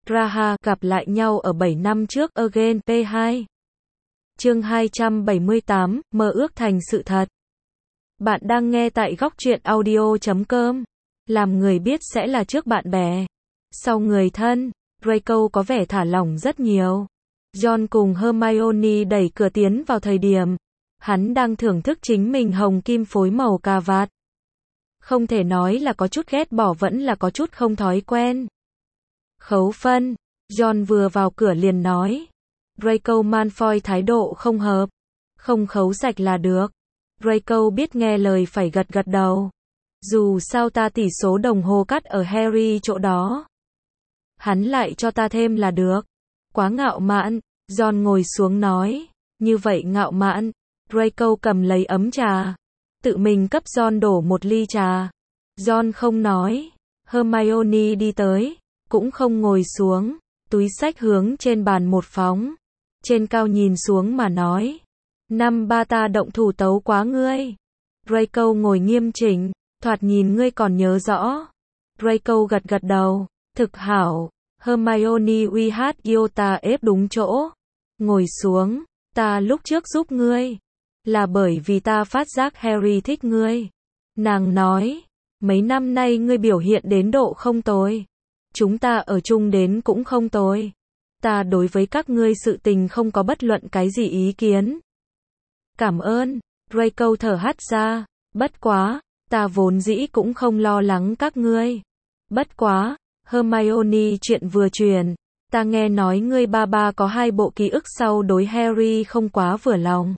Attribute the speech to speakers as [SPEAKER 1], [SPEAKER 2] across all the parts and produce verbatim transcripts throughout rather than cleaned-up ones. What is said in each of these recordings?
[SPEAKER 1] Raha gặp lại nhau ở bảy năm trước Again P hai. Chương hai trăm bảy mươi tám, mơ ước thành sự thật. Bạn đang nghe tại góc truyện audio chấm com. Làm người biết sẽ là trước bạn bè, sau người thân. Draco có vẻ thả lỏng rất nhiều. Ron cùng Hermione đẩy cửa tiến vào thời điểm hắn đang thưởng thức chính mình hồng kim phối màu cà vạt. Không thể nói là có chút ghét bỏ, vẫn là có chút không thói quen. Khấu phân. Ron vừa vào cửa liền nói. Draco Malfoy thái độ không hợp. Không khấu sạch là được. Draco biết nghe lời phải gật gật đầu. Dù sao ta tỷ số đồng hồ cắt ở Harry chỗ đó. Hắn lại cho ta thêm là được. Quá ngạo mạn. Ron ngồi xuống nói. Như vậy ngạo mạn. Draco cầm lấy ấm trà. Tự mình cấp Ron đổ một ly trà. Ron không nói. Hermione đi tới. Cũng không ngồi xuống. Túi xách hướng trên bàn một phóng. Trên cao nhìn xuống mà nói. Năm ba ta động thủ tấu quá ngươi. Draco ngồi nghiêm chỉnh. Thoạt nhìn ngươi còn nhớ rõ. Draco gật gật đầu. Thực hảo. Hermione uy hát yêu ta ép đúng chỗ. Ngồi xuống. Ta lúc trước giúp ngươi. Là bởi vì ta phát giác Harry thích ngươi. Nàng nói. Mấy năm nay ngươi biểu hiện đến độ không tồi. Chúng ta ở chung đến cũng không tồi. Ta đối với các ngươi sự tình không có bất luận cái gì ý kiến. Cảm ơn. Draco thở hắt ra. Bất quá. Ta vốn dĩ cũng không lo lắng các ngươi. Bất quá. Hermione chuyện vừa truyền. Ta nghe nói ngươi ba ba có hai bộ ký ức sau đối Harry không quá vừa lòng.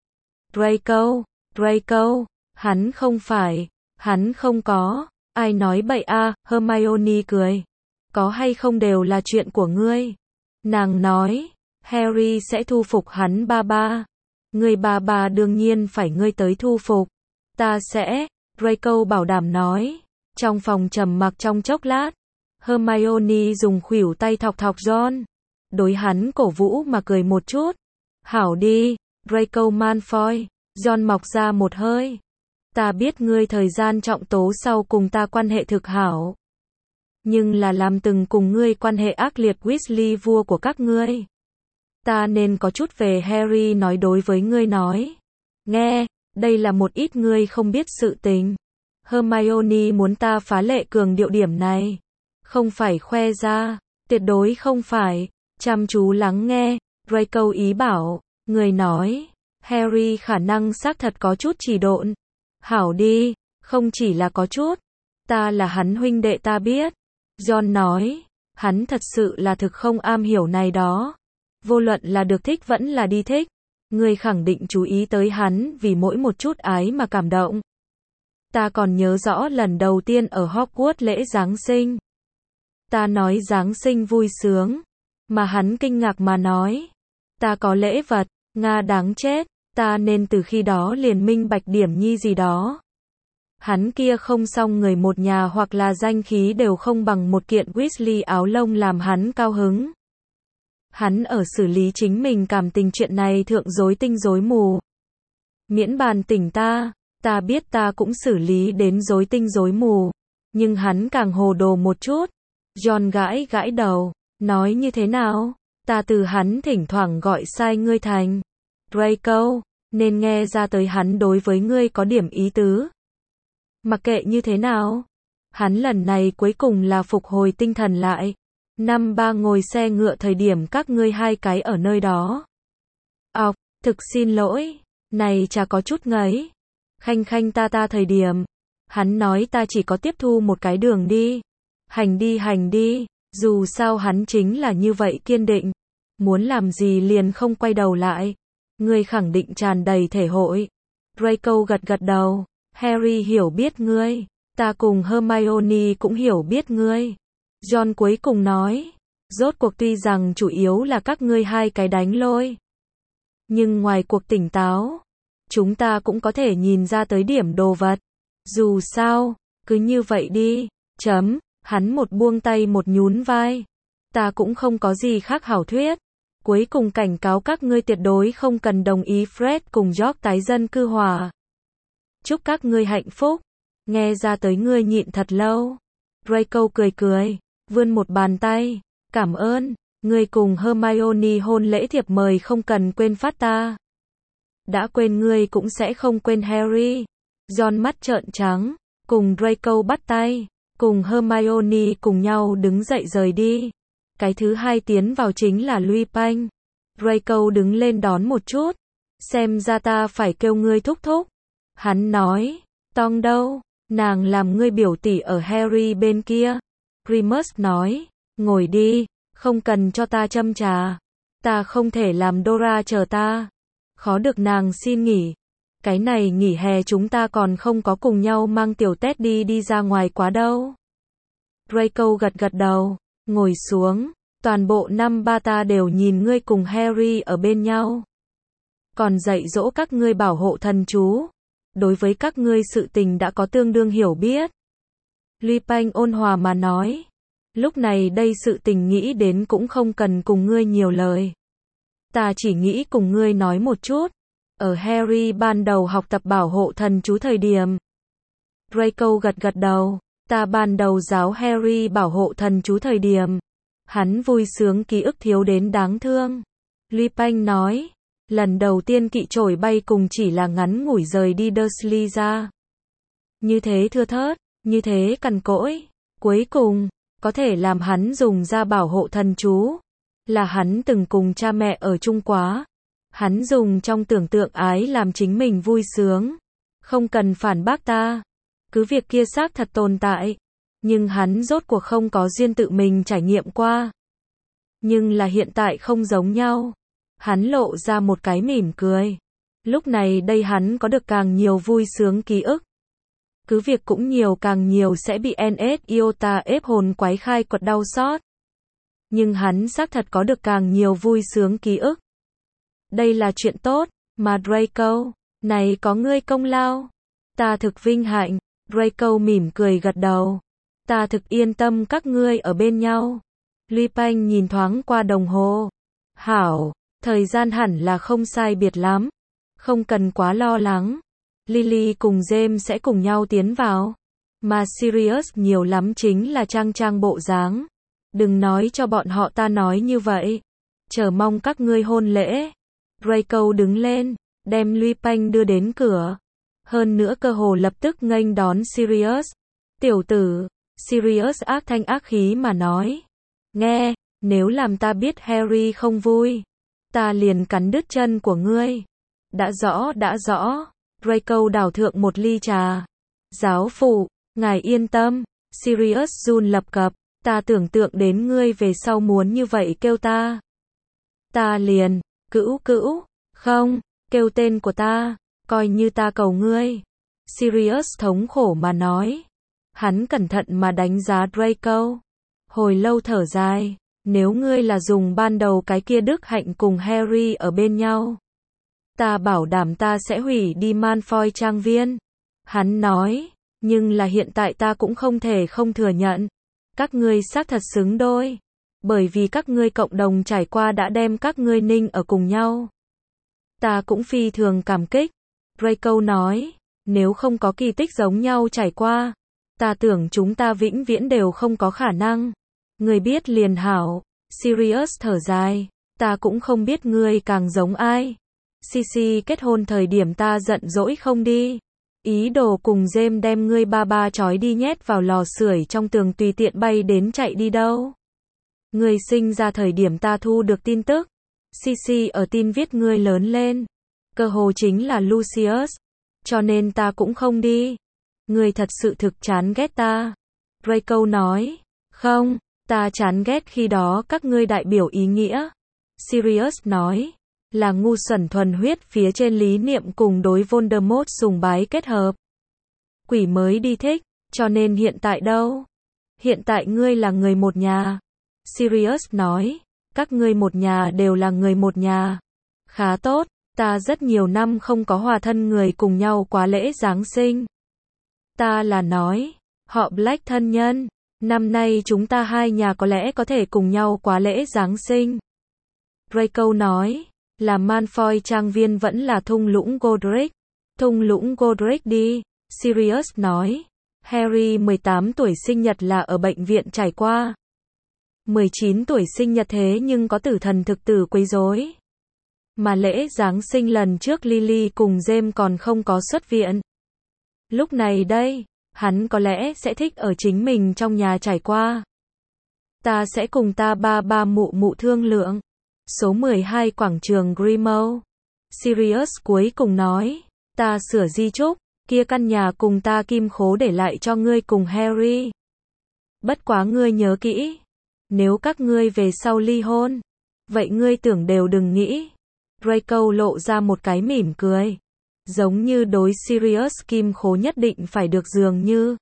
[SPEAKER 1] Draco. Draco. Hắn không phải. Hắn không có. Ai nói bậy a? À, Hermione cười. Có hay không đều là chuyện của ngươi. Nàng nói. Harry sẽ thu phục hắn ba ba. Ngươi ba ba đương nhiên phải ngươi tới thu phục. Ta sẽ. Draco bảo đảm nói. Trong phòng trầm mặc trong chốc lát. Hermione dùng khuỷu tay thọc thọc Ron. Đối hắn cổ vũ mà cười một chút. Hảo đi. Draco Malfoy. Ron mọc ra một hơi. Ta biết ngươi thời gian trọng tố sau cùng ta quan hệ thực hảo. Nhưng là làm từng cùng ngươi quan hệ ác liệt Weasley vua của các ngươi. Ta nên có chút về Harry nói đối với ngươi nói. Nghe, đây là một ít ngươi không biết sự tình. Hermione muốn ta phá lệ cường điệu điểm này. Không phải khoe ra, tuyệt đối không phải. Chăm chú lắng nghe, Draco ý bảo, người nói. Harry khả năng xác thật có chút trì độn. Hảo đi, không chỉ là có chút. Ta là hắn huynh đệ ta biết. Ron nói, hắn thật sự là thực không am hiểu này đó. Vô luận là được thích vẫn là đi thích. Người khẳng định chú ý tới hắn vì mỗi một chút ái mà cảm động. Ta còn nhớ rõ lần đầu tiên ở Hogwarts lễ Giáng sinh. Ta nói Giáng sinh vui sướng. Mà hắn kinh ngạc mà nói. Ta có lễ vật, Nga đáng chết. Ta nên từ khi đó liền minh bạch điểm nhi gì đó. Hắn kia không xong người một nhà hoặc là danh khí đều không bằng một kiện Weasley áo lông làm hắn cao hứng. Hắn ở xử lý chính mình cảm tình chuyện này thượng rối tinh rối mù. Miễn bàn tỉnh ta, ta biết ta cũng xử lý đến rối tinh rối mù. Nhưng hắn càng hồ đồ một chút. Ron gãi gãi đầu, nói như thế nào? Ta từ hắn thỉnh thoảng gọi sai ngươi thành Draco, nên nghe ra tới hắn đối với ngươi có điểm ý tứ. Mặc kệ như thế nào, hắn lần này cuối cùng là phục hồi tinh thần lại. Năm ba ngồi xe ngựa thời điểm các ngươi hai cái ở nơi đó. Ọc, thực xin lỗi, này chả có chút ngấy. Khanh khanh ta ta thời điểm, hắn nói ta chỉ có tiếp thu một cái đường đi. Hành đi hành đi, dù sao hắn chính là như vậy kiên định. Muốn làm gì liền không quay đầu lại. Ngươi khẳng định tràn đầy thể hội. Draco gật gật đầu. Harry hiểu biết ngươi. Ta cùng Hermione cũng hiểu biết ngươi. Ron cuối cùng nói. Rốt cuộc tuy rằng chủ yếu là các ngươi hai cái đánh lôi. Nhưng ngoài cuộc tỉnh táo. Chúng ta cũng có thể nhìn ra tới điểm đồ vật. Dù sao, cứ như vậy đi. Chấm. Hắn một buông tay một nhún vai. Ta cũng không có gì khác hảo thuyết. Cuối cùng cảnh cáo các ngươi tuyệt đối không cần đồng ý Fred cùng George tái dân cư hòa. Chúc các ngươi hạnh phúc. Nghe ra tới ngươi nhịn thật lâu. Draco cười cười, vươn một bàn tay. Cảm ơn, ngươi cùng Hermione hôn lễ thiệp mời không cần quên phát ta. Đã quên ngươi cũng sẽ không quên Harry. Ron mắt trợn trắng, cùng Draco bắt tay, cùng Hermione cùng nhau đứng dậy rời đi. Cái thứ hai tiến vào chính là Lupin. Draco đứng lên đón một chút. Xem ra ta phải kêu ngươi thúc thúc. Hắn nói, Tong đâu, nàng làm ngươi biểu tỷ ở Harry bên kia. Remus nói, ngồi đi, không cần cho ta châm trà. Ta không thể làm Dora chờ ta. Khó được nàng xin nghỉ. Cái này nghỉ hè chúng ta còn không có cùng nhau mang tiểu Teddy đi ra ngoài quá đâu. Draco gật gật đầu, ngồi xuống. Toàn bộ năm ba ta đều nhìn ngươi cùng Harry ở bên nhau. Còn dạy dỗ các ngươi bảo hộ thần chú. Đối với các ngươi sự tình đã có tương đương hiểu biết. Lupin ôn hòa mà nói. Lúc này đây sự tình nghĩ đến cũng không cần cùng ngươi nhiều lời. Ta chỉ nghĩ cùng ngươi nói một chút. Ở Harry ban đầu học tập bảo hộ thần chú thời điểm. Draco gật gật đầu. Ta ban đầu giáo Harry bảo hộ thần chú thời điểm. Hắn vui sướng ký ức thiếu đến đáng thương. Lupin nói. Lần đầu tiên kỵ trổi bay cùng chỉ là ngắn ngủi rời đi Dursley ra. Như thế thưa thớt, như thế cằn cỗi. Cuối cùng, có thể làm hắn dùng ra bảo hộ thần chú. Là hắn từng cùng cha mẹ ở chung quá. Hắn dùng trong tưởng tượng ái làm chính mình vui sướng. Không cần phản bác ta. Cứ việc kia xác thật tồn tại. Nhưng hắn rốt cuộc không có duyên tự mình trải nghiệm qua. Nhưng là hiện tại không giống nhau. Hắn lộ ra một cái mỉm cười. Lúc này đây hắn có được càng nhiều vui sướng ký ức. Cứ việc cũng nhiều càng nhiều sẽ bị en ét Iota ép hồn quái khai quật đau xót. Nhưng hắn xác thật có được càng nhiều vui sướng ký ức. Đây là chuyện tốt, mà Draco, này có ngươi công lao. Ta thực vinh hạnh, Draco mỉm cười gật đầu. Ta thực yên tâm các ngươi ở bên nhau. Lupin nhìn thoáng qua đồng hồ. Hảo, thời gian hẳn là không sai biệt lắm. Không cần quá lo lắng. Lily cùng James sẽ cùng nhau tiến vào. Mà Sirius nhiều lắm chính là trang trang bộ dáng. Đừng nói cho bọn họ ta nói như vậy. Chờ mong các ngươi hôn lễ. Draco đứng lên, đem Lupin đưa đến cửa. Hơn nữa cơ hồ lập tức nghênh đón Sirius. Tiểu tử, Sirius ác thanh ác khí mà nói. Nghe, nếu làm ta biết Harry không vui, ta liền cắn đứt chân của ngươi. Đã rõ, đã rõ. Draco đảo thượng một ly trà. Giáo phụ, ngài yên tâm. Sirius run lập cập. Ta tưởng tượng đến ngươi về sau muốn như vậy kêu ta. Ta liền, cữu cữu, không, kêu tên của ta, coi như ta cầu ngươi. Sirius thống khổ mà nói. Hắn cẩn thận mà đánh giá Draco. Hồi lâu thở dài. Nếu ngươi là dùng ban đầu cái kia đức hạnh cùng Harry ở bên nhau, ta bảo đảm ta sẽ hủy đi Malfoy trang viên. Hắn nói. Nhưng là hiện tại ta cũng không thể không thừa nhận. Các ngươi xác thật xứng đôi. Bởi vì các ngươi cộng đồng trải qua đã đem các ngươi ninh ở cùng nhau. Ta cũng phi thường cảm kích. Draco nói. Nếu không có kỳ tích giống nhau trải qua, ta tưởng chúng ta vĩnh viễn đều không có khả năng. Ngươi biết liền hảo. Sirius thở dài. Ta cũng không biết ngươi càng giống ai. Sisi kết hôn thời điểm ta giận dỗi không đi. Ý đồ cùng James đem ngươi ba ba trói đi nhét vào lò sưởi trong tường tùy tiện bay đến chạy đi đâu. Ngươi sinh ra thời điểm ta thu được tin tức. Sisi ở tin viết ngươi lớn lên. Cơ hồ chính là Lucius. Cho nên ta cũng không đi. Ngươi thật sự thực chán ghét ta. Draco nói. Không, ta chán ghét khi đó các ngươi đại biểu ý nghĩa. Sirius nói. Là ngu xuẩn thuần huyết phía trên lý niệm cùng đối Voldemort sùng bái kết hợp. Quỷ mới đi thích, cho nên hiện tại đâu? Hiện tại ngươi là người một nhà. Sirius nói, các ngươi một nhà đều là người một nhà. Khá tốt, ta rất nhiều năm không có hòa thân người cùng nhau quá lễ Giáng sinh. Ta là nói, họ Black thân nhân, năm nay chúng ta hai nhà có lẽ có thể cùng nhau quá lễ Giáng sinh. Draco nói. Là Malfoy trang viên vẫn là thung lũng Godric. Thung lũng Godric đi. Sirius nói. Harry mười tám tuổi sinh nhật là ở bệnh viện trải qua. mười chín tuổi sinh nhật thế nhưng có tử thần thực tử quấy rối. Mà lễ Giáng sinh lần trước Lily cùng James còn không có xuất viện. Lúc này đây, hắn có lẽ sẽ thích ở chính mình trong nhà trải qua. Ta sẽ cùng ta ba ba mụ mụ thương lượng. Số mười hai quảng trường Grimo. Sirius cuối cùng nói, ta sửa di chúc, kia căn nhà cùng ta kim khố để lại cho ngươi cùng Harry. Bất quá ngươi nhớ kỹ, nếu các ngươi về sau ly hôn, vậy ngươi tưởng đều đừng nghĩ. Draco lộ ra một cái mỉm cười, giống như đối Sirius kim khố nhất định phải được dường như.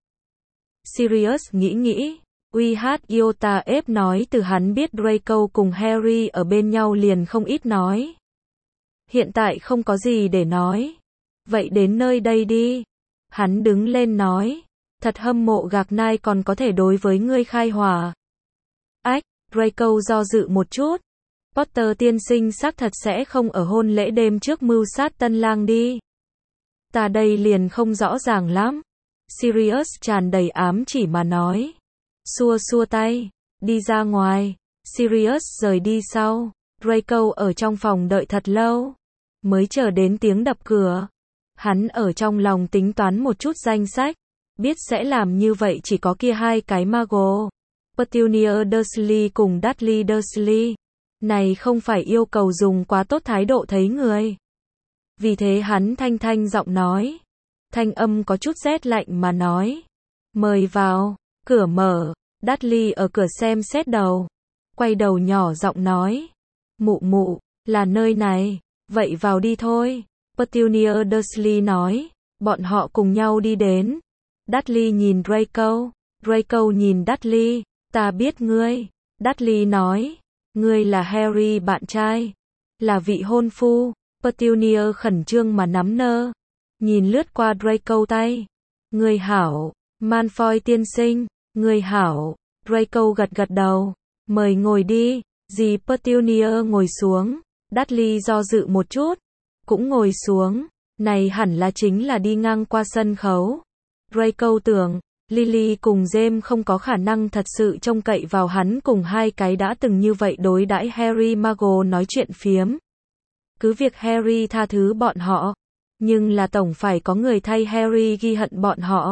[SPEAKER 1] Sirius nghĩ nghĩ, uy hát Iota ép nói từ hắn biết Draco cùng Harry ở bên nhau liền không ít nói. Hiện tại không có gì để nói. Vậy đến nơi đây đi. Hắn đứng lên nói, thật hâm mộ Gạc Nai còn có thể đối với ngươi khai hỏa. Ách, Draco do dự một chút. Potter tiên sinh xác thật sẽ không ở hôn lễ đêm trước mưu sát tân lang đi. Ta đây liền không rõ ràng lắm. Sirius tràn đầy ám chỉ mà nói. Xua xua tay, đi ra ngoài. Sirius rời đi sau. Draco ở trong phòng đợi thật lâu, mới chờ đến tiếng đập cửa. Hắn ở trong lòng tính toán một chút danh sách, biết sẽ làm như vậy chỉ có kia hai cái Mago, Petunia Dursley cùng Dudley Dursley. Này không phải yêu cầu dùng quá tốt thái độ thấy người. Vì thế hắn thanh thanh giọng nói, thanh âm có chút rét lạnh mà nói, mời vào. Cửa mở, Dudley ở cửa xem xét đầu, quay đầu nhỏ giọng nói, mụ mụ, là nơi này, vậy vào đi thôi. Petunia Dursley nói, bọn họ cùng nhau đi đến. Dudley nhìn Draco, Draco nhìn Dudley, ta biết ngươi. Dudley nói, ngươi là Harry bạn trai, là vị hôn phu. Petunia khẩn trương mà nắm nơ, nhìn lướt qua Draco tay. Ngươi hảo, Malfoy tiên sinh, ngươi hảo. Draco gật gật đầu, mời ngồi đi. Dì Petunia ngồi xuống, Dudley do dự một chút, cũng ngồi xuống. Này hẳn là chính là đi ngang qua sân khấu. Draco tưởng, Lily cùng James không có khả năng thật sự trông cậy vào hắn cùng hai cái đã từng như vậy đối đãi Harry Mago nói chuyện phiếm. Cứ việc Harry tha thứ bọn họ, nhưng là tổng phải có người thay Harry ghi hận bọn họ.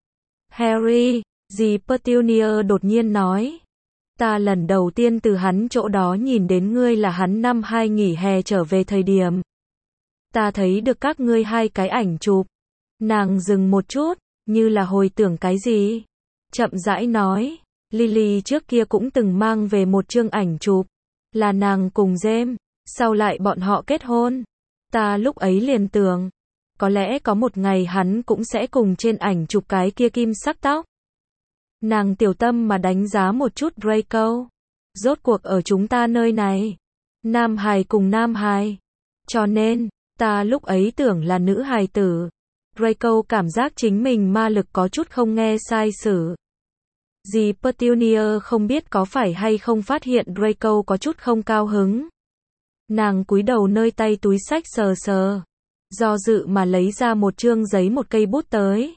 [SPEAKER 1] Harry, dì Petunia đột nhiên nói, ta lần đầu tiên từ hắn chỗ đó nhìn đến ngươi là hắn năm hai nghỉ hè trở về thời điểm. Ta thấy được các ngươi hai cái ảnh chụp. Nàng dừng một chút, như là hồi tưởng cái gì. Chậm rãi nói, Lily trước kia cũng từng mang về một chương ảnh chụp. Là nàng cùng James, sau lại bọn họ kết hôn. Ta lúc ấy liền tưởng, có lẽ có một ngày hắn cũng sẽ cùng trên ảnh chụp cái kia kim sắc tóc. Nàng tiểu tâm mà đánh giá một chút Draco. Rốt cuộc ở chúng ta nơi này, nam hài cùng nam hài. Cho nên, ta lúc ấy tưởng là nữ hài tử. Draco cảm giác chính mình ma lực có chút không nghe sai sử. Dì Petunia không biết có phải hay không phát hiện Draco có chút không cao hứng. Nàng cúi đầu nơi tay túi sách sờ sờ, do dự mà lấy ra một chương giấy một cây bút tới.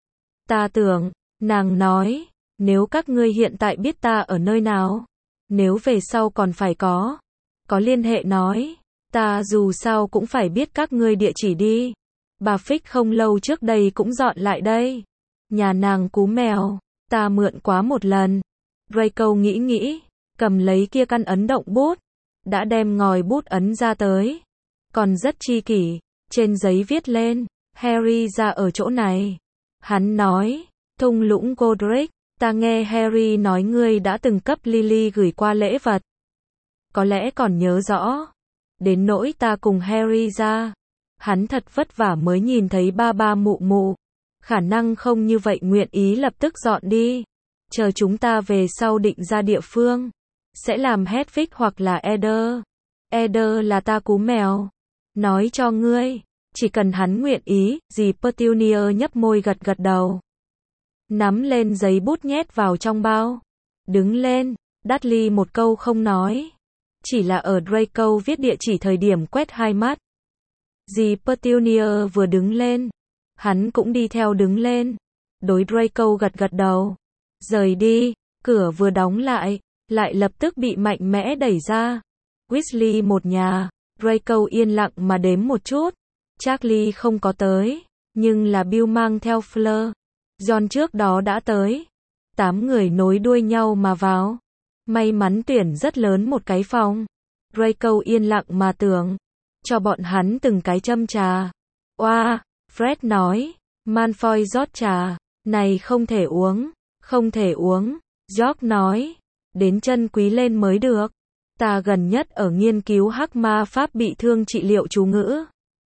[SPEAKER 1] Ta tưởng, nàng nói, nếu các ngươi hiện tại biết ta ở nơi nào, nếu về sau còn phải có, có liên hệ nói, ta dù sao cũng phải biết các ngươi địa chỉ đi. Bà Fix không lâu trước đây cũng dọn lại đây. Nhà nàng cú mèo, ta mượn quá một lần. Draco nghĩ nghĩ, cầm lấy kia căn ấn động bút, đã đem ngòi bút ấn ra tới. Còn rất chi kỷ, trên giấy viết lên, Harry ra ở chỗ này. Hắn nói, thung lũng Godric, ta nghe Harry nói ngươi đã từng cấp Lily gửi qua lễ vật. Có lẽ còn nhớ rõ. Đến nỗi ta cùng Harry ra, hắn thật vất vả mới nhìn thấy ba ba mụ mụ. Khả năng không như vậy nguyện ý lập tức dọn đi. Chờ chúng ta về sau định ra địa phương. Sẽ làm Hedwig hoặc là Eder. Eder là ta cú mèo. Nói cho ngươi, chỉ cần hắn nguyện ý. Dì Petunia nhấp môi gật gật đầu. Nắm lên giấy bút nhét vào trong bao. Đứng lên, Dudley một câu không nói. Chỉ là ở Draco viết địa chỉ thời điểm quét hai mắt. Dì Petunia vừa đứng lên, hắn cũng đi theo đứng lên. Đối Draco gật gật đầu. Rời đi, cửa vừa đóng lại, lại lập tức bị mạnh mẽ đẩy ra. Weasley một nhà, Draco yên lặng mà đếm một chút. Charlie không có tới, nhưng là Bill mang theo Fleur. John trước đó đã tới. Tám người nối đuôi nhau mà vào. May mắn tuyển rất lớn một cái phòng. Draco yên lặng mà tưởng. Cho bọn hắn từng cái châm trà. Oa, Fred nói. Malfoy rót trà. Này không thể uống. Không thể uống. George nói. Đến chân quý lên mới được. Ta gần nhất ở nghiên cứu hắc ma pháp bị thương trị liệu chú ngữ.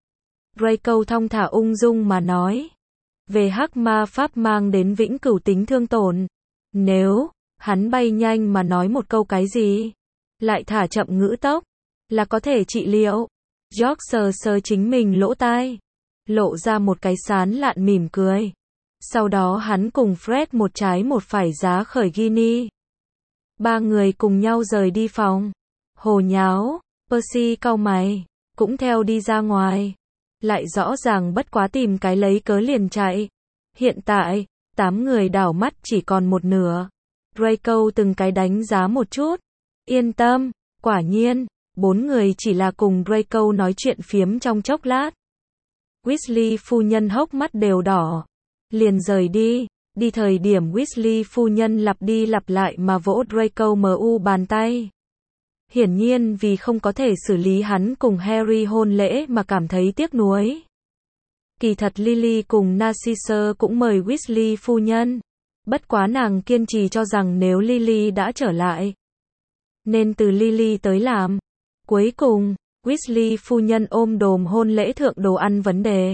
[SPEAKER 1] Draco thong thả ung dung mà nói. Về hắc ma pháp mang đến vĩnh cửu tính thương tổn. Nếu, hắn bay nhanh mà nói một câu cái gì, lại thả chậm ngữ tốc, là có thể trị liệu. George sờ sờ chính mình lỗ tai, lộ ra một cái sán lạn mỉm cười. Sau đó hắn cùng Fred một trái một phải giá khởi Ginny. Ba người cùng nhau rời đi phòng. Hồ nháo, Percy cau mày, cũng theo đi ra ngoài. Lại rõ ràng bất quá tìm cái lấy cớ liền chạy. Hiện tại, tám người đảo mắt chỉ còn một nửa. Draco từng cái đánh giá một chút. Yên tâm, quả nhiên, bốn người chỉ là cùng Draco nói chuyện phiếm trong chốc lát. Weasley phu nhân hốc mắt đều đỏ. Liền rời đi. Đi thời điểm Weasley phu nhân lặp đi lặp lại mà vỗ Draco mu bàn tay. Hiển nhiên vì không có thể xử lý hắn cùng Harry hôn lễ mà cảm thấy tiếc nuối. Kỳ thật Lily cùng Narcissa cũng mời Weasley phu nhân. Bất quá nàng kiên trì cho rằng nếu Lily đã trở lại, nên từ Lily tới làm. Cuối cùng, Weasley phu nhân ôm đồm hôn lễ thượng đồ ăn vấn đề.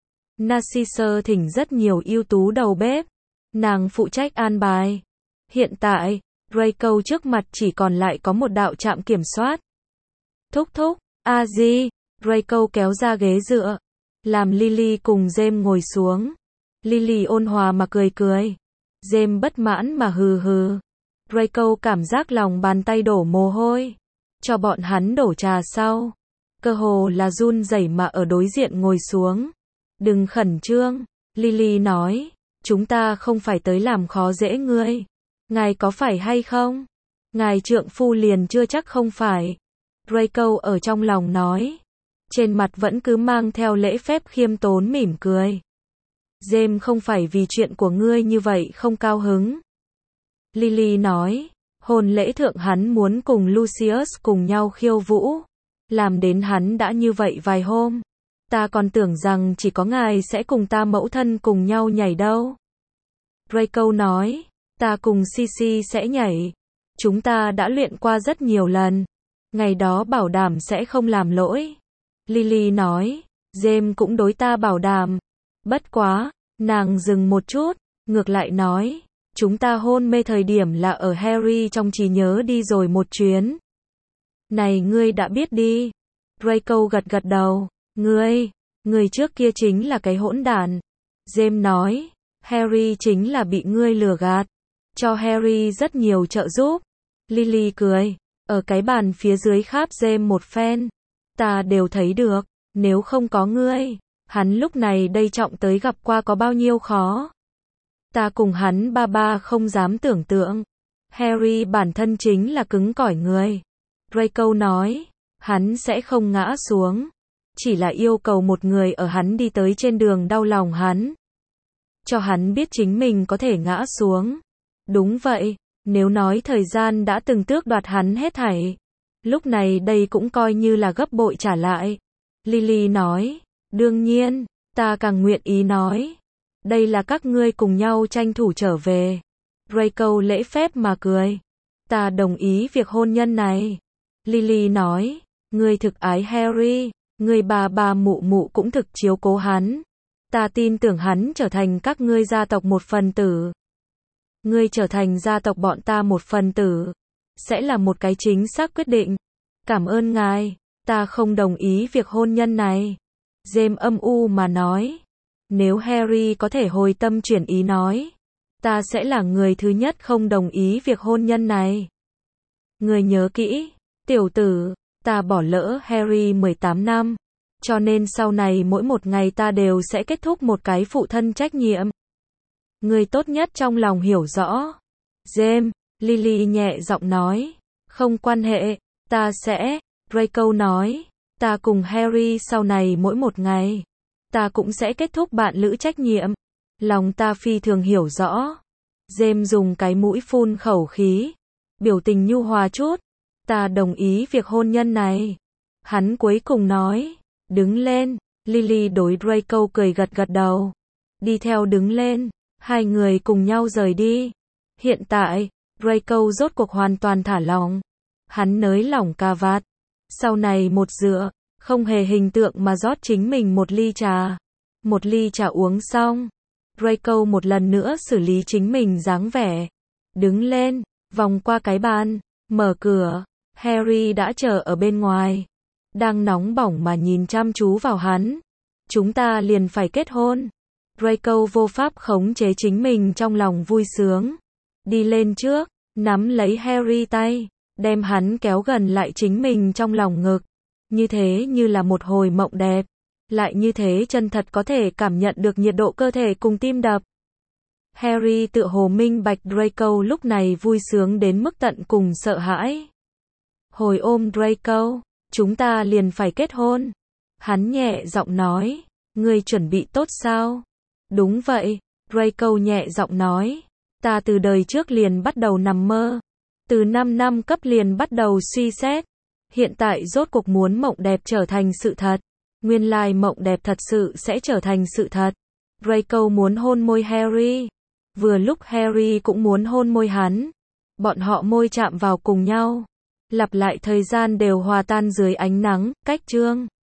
[SPEAKER 1] Narcissa thỉnh rất nhiều ưu tú đầu bếp. Nàng phụ trách an bài. Hiện tại, Draco trước mặt chỉ còn lại có một đạo trạm kiểm soát. Thúc thúc, a di, Draco kéo ra ghế dựa. Làm Lily cùng James ngồi xuống. Lily ôn hòa mà cười cười. James bất mãn mà hừ hừ. Draco cảm giác lòng bàn tay đổ mồ hôi. Cho bọn hắn đổ trà sau. Cơ hồ là run rẩy mà ở đối diện ngồi xuống. Đừng khẩn trương, Lily nói. Chúng ta không phải tới làm khó dễ ngươi. Ngài có phải hay không? Ngài trượng phu liền chưa chắc không phải. Draco ở trong lòng nói. Trên mặt vẫn cứ mang theo lễ phép khiêm tốn mỉm cười. James không phải vì chuyện của ngươi như vậy không cao hứng. Lily nói. Hôn lễ thượng hắn muốn cùng Lucius cùng nhau khiêu vũ. Làm đến hắn đã như vậy vài hôm. Ta còn tưởng rằng chỉ có ngài sẽ cùng ta mẫu thân cùng nhau nhảy đâu. Draco nói. Ta cùng Sisi sẽ nhảy. Chúng ta đã luyện qua rất nhiều lần. Ngày đó bảo đảm sẽ không làm lỗi. Lily nói. James cũng đối ta bảo đảm. Bất quá, nàng dừng một chút, ngược lại nói. Chúng ta hôn mê thời điểm là ở Harry trong trí nhớ đi rồi một chuyến. Này ngươi đã biết đi. Draco gật gật đầu. Ngươi, người trước kia chính là cái hỗn đản. James nói. Harry chính là bị ngươi lừa gạt. Cho Harry rất nhiều trợ giúp. Lily cười. Ở cái bàn phía dưới kháp James một phen. Ta đều thấy được. Nếu không có ngươi, hắn lúc này đây trọng tới gặp qua có bao nhiêu khó. Ta cùng hắn ba ba không dám tưởng tượng. Harry bản thân chính là cứng cỏi người. Draco nói. Hắn sẽ không ngã xuống. Chỉ là yêu cầu một người ở hắn đi tới trên đường đau lòng hắn. Cho hắn biết chính mình có thể ngã xuống. Đúng vậy, nếu nói thời gian đã từng tước đoạt hắn hết thảy. Lúc này đây cũng coi như là gấp bội trả lại. Lily nói. Đương nhiên, ta càng nguyện ý nói. Đây là các ngươi cùng nhau tranh thủ trở về. Draco lễ phép mà cười. Ta đồng ý việc hôn nhân này. Lily nói. Ngươi thực ái Harry. Ngươi bà bà mụ mụ cũng thực chiếu cố hắn. Ta tin tưởng hắn trở thành các ngươi gia tộc một phần tử. Ngươi trở thành gia tộc bọn ta một phần tử. Sẽ là một cái chính xác quyết định. Cảm ơn ngài. Ta không đồng ý việc hôn nhân này. James âm u mà nói. Nếu Harry có thể hồi tâm chuyển ý nói. Ta sẽ là người thứ nhất không đồng ý việc hôn nhân này. Ngươi nhớ kỹ. Tiểu tử. Ta bỏ lỡ Harry mười tám năm. Cho nên sau này mỗi một ngày ta đều sẽ kết thúc một cái phụ thân trách nhiệm. Ngươi tốt nhất trong lòng hiểu rõ. James, Lily nhẹ giọng nói. Không quan hệ, ta sẽ, Draco nói. Ta cùng Harry sau này mỗi một ngày. Ta cũng sẽ kết thúc bạn lữ trách nhiệm. Lòng ta phi thường hiểu rõ. James dùng cái mũi phun khẩu khí. Biểu tình nhu hòa chút. Ta đồng ý việc hôn nhân này. Hắn cuối cùng nói. Đứng lên. Lily đối Draco cười gật gật đầu. Đi theo đứng lên. Hai người cùng nhau rời đi. Hiện tại, Draco rốt cuộc hoàn toàn thả lỏng. Hắn nới lỏng cà vạt. Sau này một dựa, không hề hình tượng mà rót chính mình một ly trà. Một ly trà uống xong. Draco một lần nữa xử lý chính mình dáng vẻ. Đứng lên, vòng qua cái bàn, mở cửa. Harry đã chờ ở bên ngoài. Đang nóng bỏng mà nhìn chăm chú vào hắn. Chúng ta liền phải kết hôn. Draco vô pháp khống chế chính mình trong lòng vui sướng. Đi lên trước, nắm lấy Harry tay, đem hắn kéo gần lại chính mình trong lòng ngực. Như thế như là một hồi mộng đẹp. Lại như thế chân thật có thể cảm nhận được nhiệt độ cơ thể cùng tim đập. Harry tựa hồ minh bạch Draco lúc này vui sướng đến mức tận cùng sợ hãi. Hồi ôm Draco, chúng ta liền phải kết hôn. Hắn nhẹ giọng nói, ngươi chuẩn bị tốt sao? Đúng vậy, Draco nhẹ giọng nói. Ta từ đời trước liền bắt đầu nằm mơ. Từ năm năm cấp liền bắt đầu suy xét. Hiện tại rốt cuộc muốn mộng đẹp trở thành sự thật. Nguyên lai mộng đẹp thật sự sẽ trở thành sự thật. Draco muốn hôn môi Harry. Vừa lúc Harry cũng muốn hôn môi hắn. Bọn họ môi chạm vào cùng nhau. Lặp lại thời gian đều hòa tan dưới ánh nắng, cách chương.